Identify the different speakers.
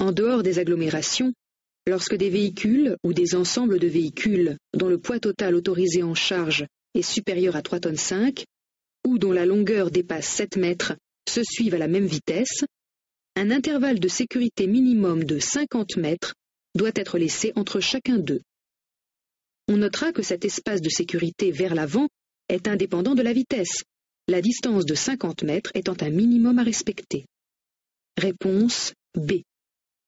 Speaker 1: En dehors des agglomérations, lorsque des véhicules ou des ensembles de véhicules dont le poids total autorisé en charge est supérieur à 3,5 tonnes ou dont la longueur dépasse 7 mètres se suivent à la même vitesse, un intervalle de sécurité minimum de 50 mètres doit être laissé entre chacun d'eux. On notera que cet espace de sécurité vers l'avant est indépendant de la vitesse, la distance de 50 mètres étant un minimum à respecter. Réponse B.